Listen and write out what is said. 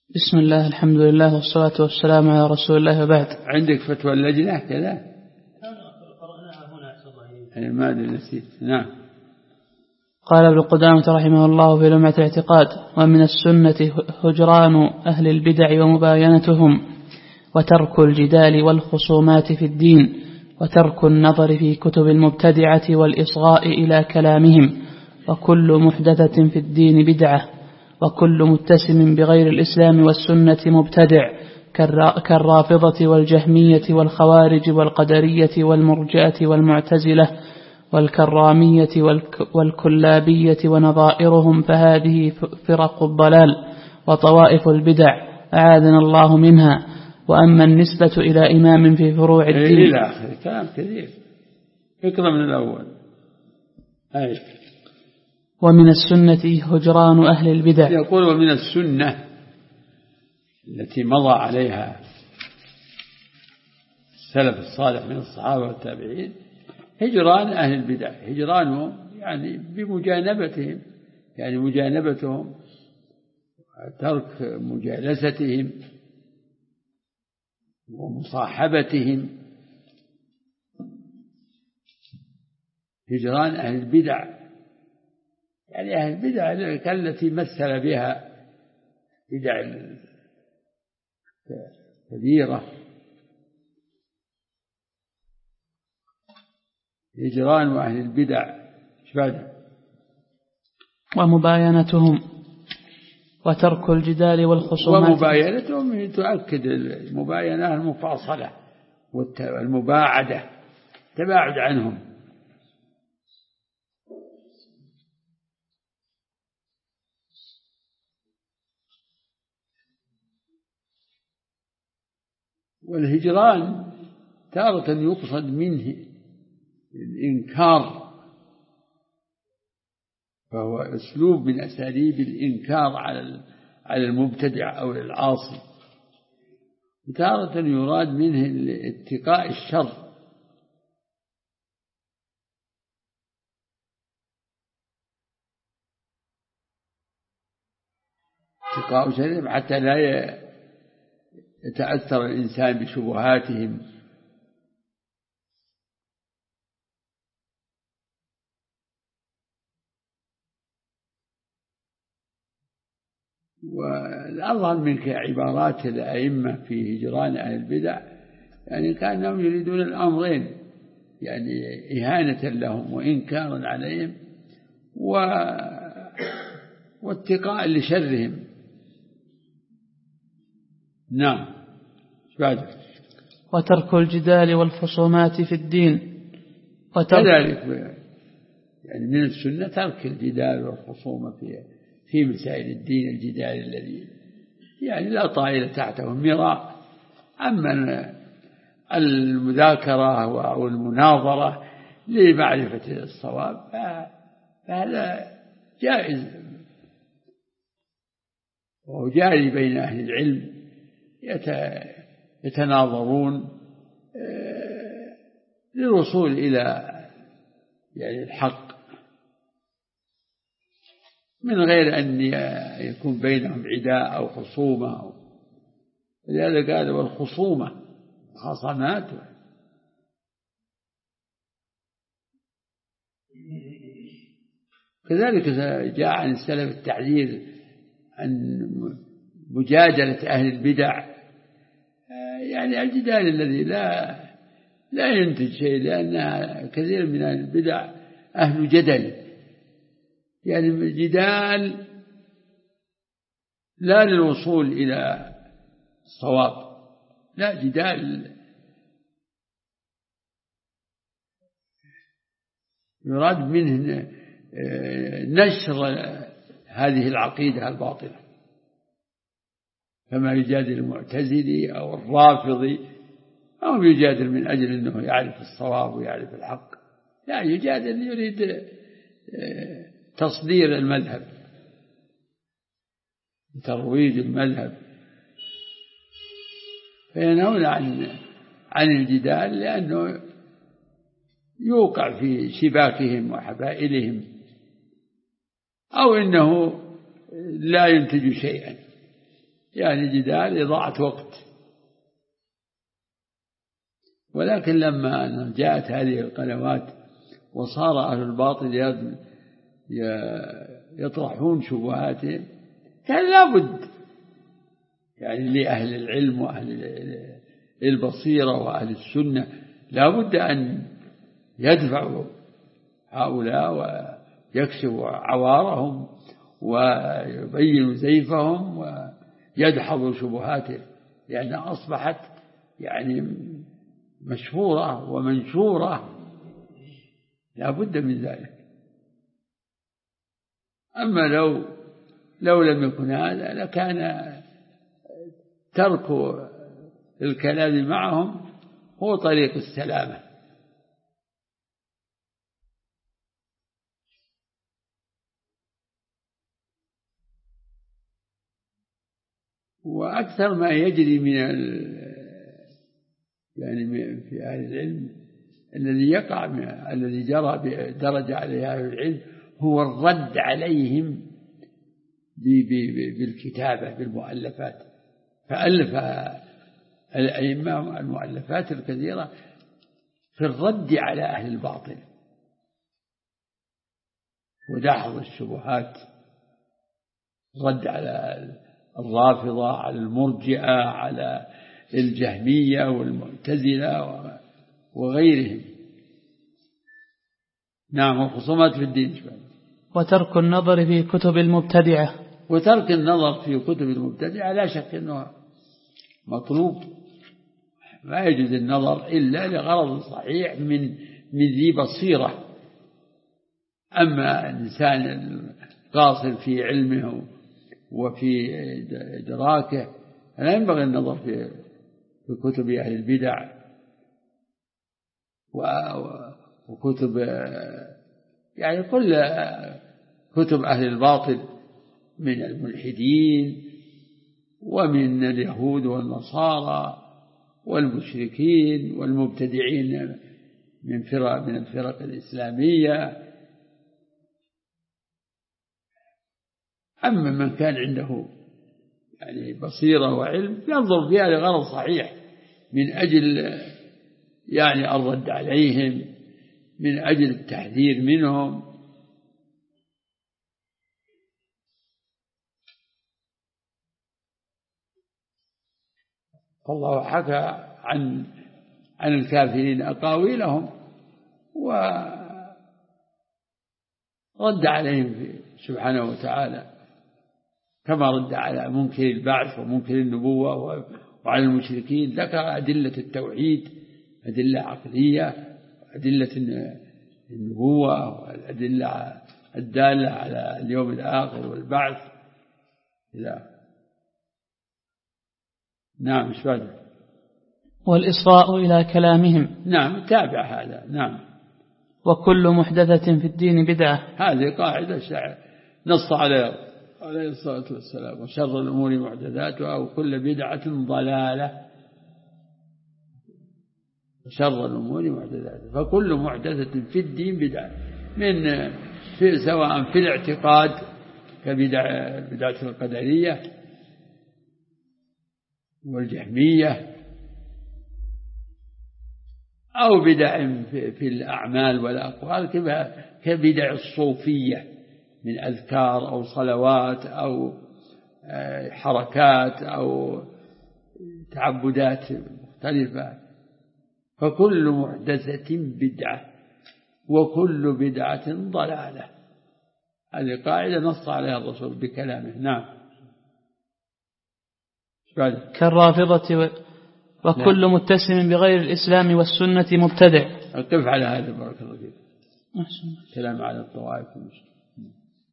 بسم الله، الحمد لله، والصلاة والسلام على رسول الله، وبعد. عندك فتوى اللجنة كذا؟ أنا ما أدري، نسيت. نعم. قال ابن قدامة رحمه الله في لمعة الاعتقاد: ومن السنة هجران أهل البدع ومباينتهم، وترك الجدال والخصومات في الدين، وترك النظر في كتب المبتدعة والإصغاء إلى كلامهم، وكل محدثة في الدين بدعة، وكل متسم بغير الإسلام والسنة مبتدع، كالرافضة والجهمية والخوارج والقدرية والمرجئة والمعتزلة والكرامية والكلابية ونظائرهم، فهذه فرق الضلال وطوائف البدع، أعاذنا الله منها. وأما النسبة إلى إمام في فروع الدين إلى آخر كلام كثير، اقرأ من الأول. ومن السنة هجران أهل البدع. يقول ومن السنة التي مضى عليها السلف الصالح من الصحابة والتابعين هجران أهل البدع، هجرانهم يعني بمجانبتهم، يعني مجانبتهم، ترك مجالستهم ومصاحبتهم، هجران أهل البدع، يعني أهل البدع التي مثل بها بدع كبيرة. هجران أهل البدع ومباينتهم، وترك الجدال والخصومات. ومباينتهم تؤكد المباينة المفاصلة والمباعدة، تباعد عنهم. والهجران تارة يقصد منه الإنكار، فهو أسلوب من أساليب الإنكار على المبتدع أو العاصي، تارة يراد منه اتقاء الشر، اتقاء الشر حتى لا يتأثر الإنسان بشبهاتهم. والأظهر من عبارات الأئمة في هجران أهل البدع يعني كأنهم يريدون الأمرين، يعني إهانة لهم وإنكارا عليهم واتقاء لشرهم. نعم. وترك الجدال والخصومات في الدين، كذلك يعني من السنة ترك الجدال والخصومة في مسائل الدين، الجدال الذي يعني لا طائل تحته المراء. أما المذاكرة أو المناظرة لمعرفة الصواب فهذا جائز، وهو جاري بين أهل العلم، يتناظرون للوصول إلى يعني الحق من غير أن يكون بينهم عداء أو خصومة. لذلك قال والخصومة خصمات. كذلك جاء عن السلف التحذير عن مجادلة أهل البدع، يعني الجدال الذي لا ينتج شيء، لأن كثير من أهل البدع أهل جدل، يعني جدال لا للوصول إلى الصواب، لا، جدال يراد منه نشر هذه العقيدة الباطلة، كما يجادل المعتزلي أو الرافضي، أو يجادل من أجل أنه يعرف الصواب ويعرف الحق، لا، يجادل يريد تصدير المذهب، ترويج المذهب، فينهون عن الجدال لأنه يوقع في شباكهم وحبائلهم، أو إنه لا ينتج شيئا، يعني جدال إضاعة وقت. ولكن لما جاءت هذه القنوات وصار أهل الباطل يطرحون شبهاتهم، كان لابد يعني لأهل العلم وأهل البصيرة وأهل السنة لابد أن يدفعوا هؤلاء ويكشفوا عوارهم ويبينوا زيفهم ويدحضوا شبهاتهم، لأنها أصبحت يعني مشهورة ومنشورة، لا بد من ذلك. أما لو لم يكن هذا لكان ترك الكلام معهم هو طريق السلامة. وأكثر ما يجري من يعني في أهل العلم الذي درج عليه أهل العلم هو الرد عليهم بالكتابة بالمؤلفات. فألف الأئمة المؤلفات الكثيرة في الرد على أهل الباطل ودحض الشبهات، الرد على الرافضة، على المرجئة، على الجهمية والمعتزلة وغيرهم. نعم، الخصومات في الدين. وترك النظر في كتب المبتدعة. وترك النظر في كتب المبتدعة لا شك أنه مطلوب، ما يجوز النظر إلا لغرض صحيح من ذي بصيرة. أما الإنسان القاصر في علمه وفي إدراكه لا ينبغي النظر في كتب أهل البدع وكتب يعني كل كتب أهل الباطل من الملحدين ومن اليهود والنصارى والمشركين والمبتدعين من الفرق الإسلامية. أما من كان عنده يعني بصيرة وعلم ينظر فيها لغرض صحيح من أجل يعني الرد عليهم، من أجل التحذير منهم. فالله حكى عن الكافرين أقاويلهم ورد عليهم سبحانه وتعالى، كما رد على منكر البعث ومنكر النبوة وعلى المشركين. ذكر أدلة التوحيد، أدلة عقلية، أدلة النبوة، والأدلة الدالة على اليوم الآخر والبعث. نعم، مش فاهم. والإصغاء إلى كلامهم. نعم، تابع هذا. نعم. وكل محدثة في الدين بدعة. هذه قاعدة نص عليه الصلاة والسلام. وشر الأمور محدثاتها وكل بدعة ضلالة. وشر الأمور محدثاتها، فكل محدثة في الدين بدعة، سواء في الاعتقاد كبدعة القدرية والجهمية، أو بدع في الأعمال والأقوال كبدع الصوفية من أذكار أو صلوات أو حركات أو تعبدات مختلفة. فكل محدثة بدعة وكل بدعة ضلالة. هذه قاعدة نص عليها الرسول بكلامه. نعم. كالرافضة وكل متسم بغير الإسلام والسنة مبتدع. أقف على هذا. بارك الله فيك. كلام على الطوائف.